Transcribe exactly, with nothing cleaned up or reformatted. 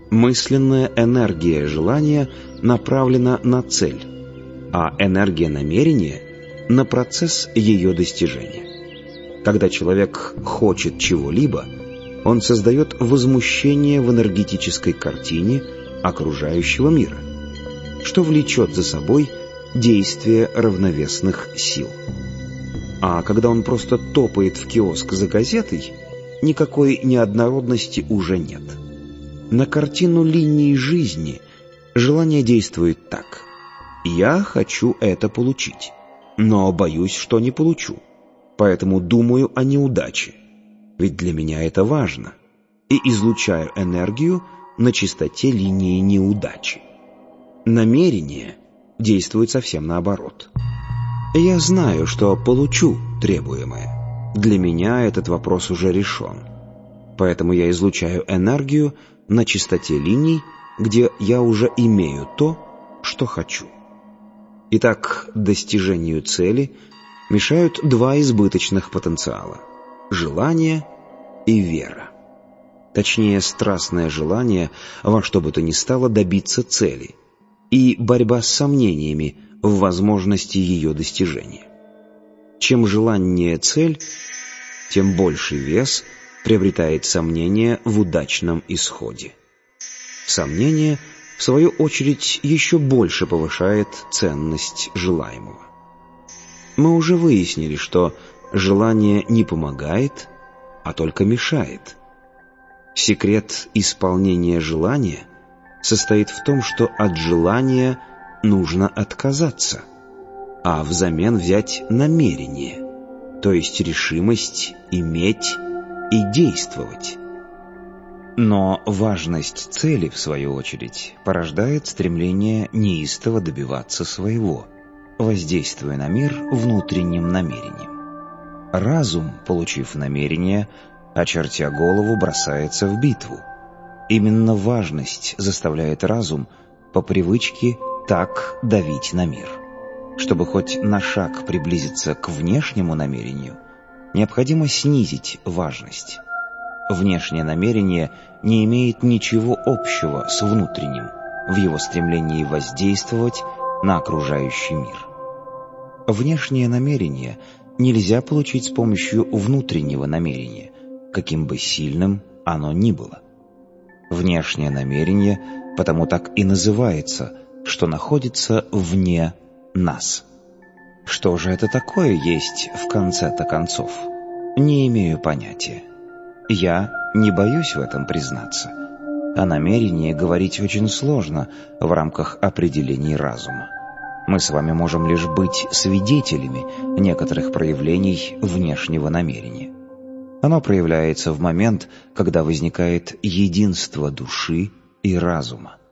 Мысленная энергия желания направлена на цель, а энергия намерения – на процесс ее достижения. Когда человек хочет чего-либо, он создает возмущение в энергетической картине окружающего мира, что влечет за собой действие равновесных сил. А когда он просто топает в киоск за газетой, никакой неоднородности уже нет. На картину линии жизни желание действует так: «Я хочу это получить, но боюсь, что не получу, поэтому думаю о неудаче, ведь для меня это важно, и излучаю энергию на частоте линии неудачи». Намерение действует совсем наоборот. Я знаю, что получу требуемое. Для меня этот вопрос уже решен. Поэтому я излучаю энергию на частоте линий, где я уже имею то, что хочу. Итак, достижению цели мешают два избыточных потенциала – желание и вера. Точнее, страстное желание во что бы то ни стало добиться цели и борьба с сомнениями в возможности ее достижения. Чем желаннее цель, тем больший вес приобретает сомнение в удачном исходе. Сомнение, в свою очередь, еще больше повышает ценность желаемого. Мы уже выяснили, что желание не помогает, а только мешает. Секрет исполнения желания состоит в том, что от желания нужно отказаться, а взамен взять намерение, то есть решимость иметь и действовать. Но важность цели, в свою очередь, порождает стремление неистово добиваться своего, воздействуя на мир внутренним намерением. Разум, получив намерение, очертя голову, бросается в битву. Именно важность заставляет разум по привычке так давить на мир. Чтобы хоть на шаг приблизиться к внешнему намерению, необходимо снизить важность. Внешнее намерение не имеет ничего общего с внутренним в его стремлении воздействовать на окружающий мир. Внешнее намерение нельзя получить с помощью внутреннего намерения, каким бы сильным оно ни было. Внешнее намерение потому так и называется, что находится вне нас. Что же это такое есть в конце-то концов? Не имею понятия. Я не боюсь в этом признаться. О намерении говорить очень сложно в рамках определений разума. Мы с вами можем лишь быть свидетелями некоторых проявлений внешнего намерения. Оно проявляется в момент, когда возникает единство души и разума.